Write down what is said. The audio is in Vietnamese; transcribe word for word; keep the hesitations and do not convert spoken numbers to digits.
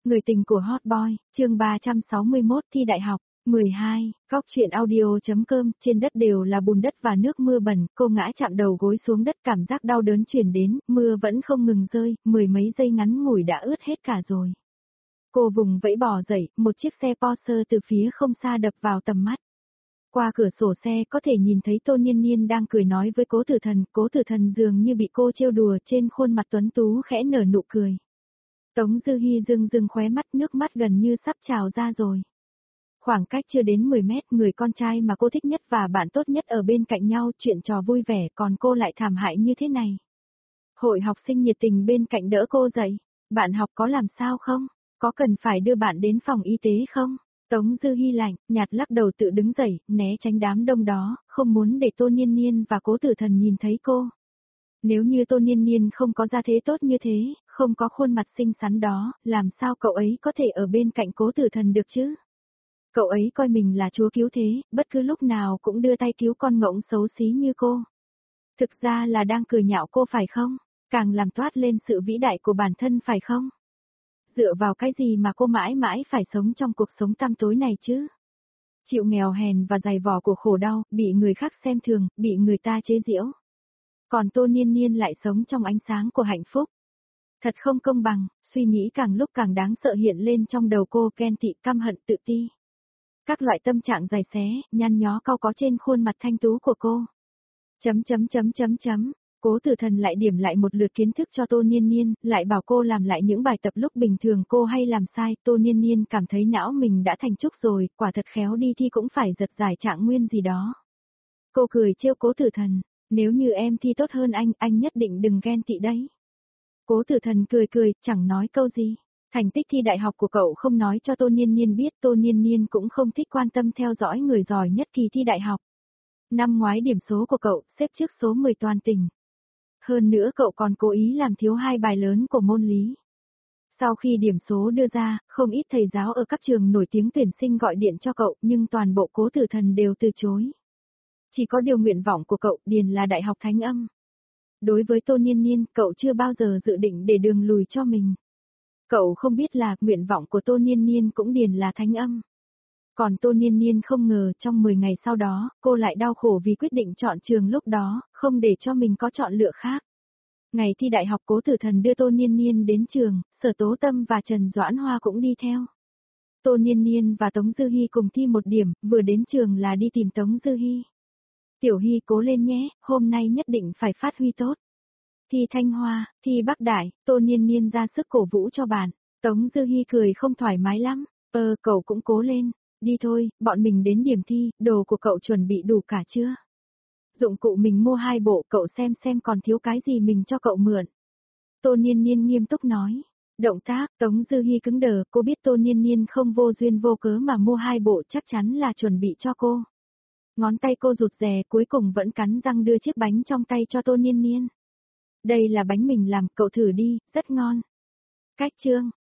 Người tình của Hot Boy, chương ba trăm sáu mươi mốt thi đại học, mười hai, góc truyện audio.com, trên đất đều là bùn đất và nước mưa bẩn, cô ngã chạm đầu gối xuống đất, cảm giác đau đớn truyền đến, mưa vẫn không ngừng rơi, mười mấy giây ngắn ngủi đã ướt hết cả rồi. Cô vùng vẫy bò dậy, một chiếc xe Porsche từ phía không xa đập vào tầm mắt. Qua cửa sổ xe có thể nhìn thấy Tô Niên Niên đang cười nói với Cố Tử Thần, Cố Tử Thần dường như bị cô trêu đùa, trên khuôn mặt tuấn tú khẽ nở nụ cười. Tống Dư Hi rưng rưng khóe mắt, nước mắt gần như sắp trào ra rồi. Khoảng cách chưa đến mười mét, người con trai mà cô thích nhất và bạn tốt nhất ở bên cạnh nhau, chuyện trò vui vẻ, còn cô lại thảm hại như thế này. Hội học sinh nhiệt tình bên cạnh đỡ cô dậy. Bạn học có làm sao không? Có cần phải đưa bạn đến phòng y tế không? Tống Dư Hi lạnh, nhạt lắc đầu tự đứng dậy, né tránh đám đông đó, không muốn để Tô Niên Niên và Cố Tử Thần nhìn thấy cô. Nếu như Tô Niên Niên không có gia thế tốt như thế, không có khuôn mặt xinh xắn đó, làm sao cậu ấy có thể ở bên cạnh Cố Tử Thần được chứ? Cậu ấy coi mình là chúa cứu thế, bất cứ lúc nào cũng đưa tay cứu con ngỗng xấu xí như cô. Thực ra là đang cười nhạo cô phải không? Càng làm toát lên sự vĩ đại của bản thân phải không? Dựa vào cái gì mà cô mãi mãi phải sống trong cuộc sống tăm tối này chứ? Chịu nghèo hèn và dày vò của khổ đau, bị người khác xem thường, bị người ta chế giễu. Còn Tô Niên Niên lại sống trong ánh sáng của hạnh phúc. Thật không công bằng, suy nghĩ càng lúc càng đáng sợ hiện lên trong đầu cô, ghen tị, căm hận, tự ti. Các loại tâm trạng giày xé, nhăn nhó cau có trên khuôn mặt thanh tú của cô. Chấm chấm chấm chấm chấm. Cố Tử Thần lại điểm lại một lượt kiến thức cho Tô Niên Niên, lại bảo cô làm lại những bài tập lúc bình thường cô hay làm sai. Tô Niên Niên cảm thấy não mình đã thành trúc rồi, quả thật khéo đi thi cũng phải giật giải trạng nguyên gì đó. Cô cười trêu Cố Tử Thần, nếu như em thi tốt hơn anh, anh nhất định đừng ghen tị đấy. Cố Tử Thần cười cười, chẳng nói câu gì. Thành tích thi đại học của cậu không nói cho Tô Niên Niên biết, Tô Niên Niên cũng không thích quan tâm theo dõi người giỏi nhất kỳ thi đại học. Năm ngoái điểm số của cậu xếp trước số mười toàn tỉnh. Hơn nữa cậu còn cố ý làm thiếu hai bài lớn của môn lý. Sau khi điểm số đưa ra, không ít thầy giáo ở các trường nổi tiếng tuyển sinh gọi điện cho cậu, nhưng toàn bộ Cố Tử Thần đều từ chối. Chỉ có điều nguyện vọng của cậu điền là Đại học Thánh Âm. Đối với Tô Niên Niên, cậu chưa bao giờ dự định để đường lùi cho mình. Cậu không biết là nguyện vọng của Tô Niên Niên cũng điền là Thánh Âm. Còn Tô Niên Niên không ngờ trong mười ngày sau đó, cô lại đau khổ vì quyết định chọn trường lúc đó, không để cho mình có chọn lựa khác. Ngày thi đại học Cố Tử Thần đưa Tô Niên Niên đến trường, Sở Tố Tâm và Trần Doãn Hoa cũng đi theo. Tô Niên Niên và Tống Dư Hi cùng thi một điểm, vừa đến trường là đi tìm Tống Dư Hi. Tiểu Hi cố lên nhé, hôm nay nhất định phải phát huy tốt. Thi Thanh Hoa, thi Bắc Đại, Tô Niên Niên ra sức cổ vũ cho bạn. Tống Dư Hi cười không thoải mái lắm, ờ cậu cũng cố lên. Đi thôi, bọn mình đến điểm thi, đồ của cậu chuẩn bị đủ cả chưa? Dụng cụ mình mua hai bộ, cậu xem xem còn thiếu cái gì mình cho cậu mượn. Tô Niên Niên nghiêm túc nói. Động tác, Tống Dư Hi cứng đờ, cô biết Tô Niên Niên không vô duyên vô cớ mà mua hai bộ, chắc chắn là chuẩn bị cho cô. Ngón tay cô rụt rè, cuối cùng vẫn cắn răng đưa chiếc bánh trong tay cho Tô Niên Niên. Đây là bánh mình làm, cậu thử đi, rất ngon. Cách chương.